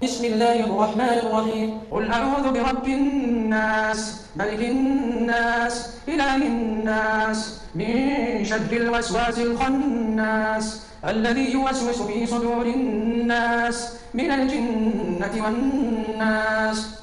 بسم الله الرحمن الرحيم قل أعوذ برب الناس ملك الناس إله الناس من شر الوسواس الخناس الذي يوسوس في صدور الناس من الجنة والناس.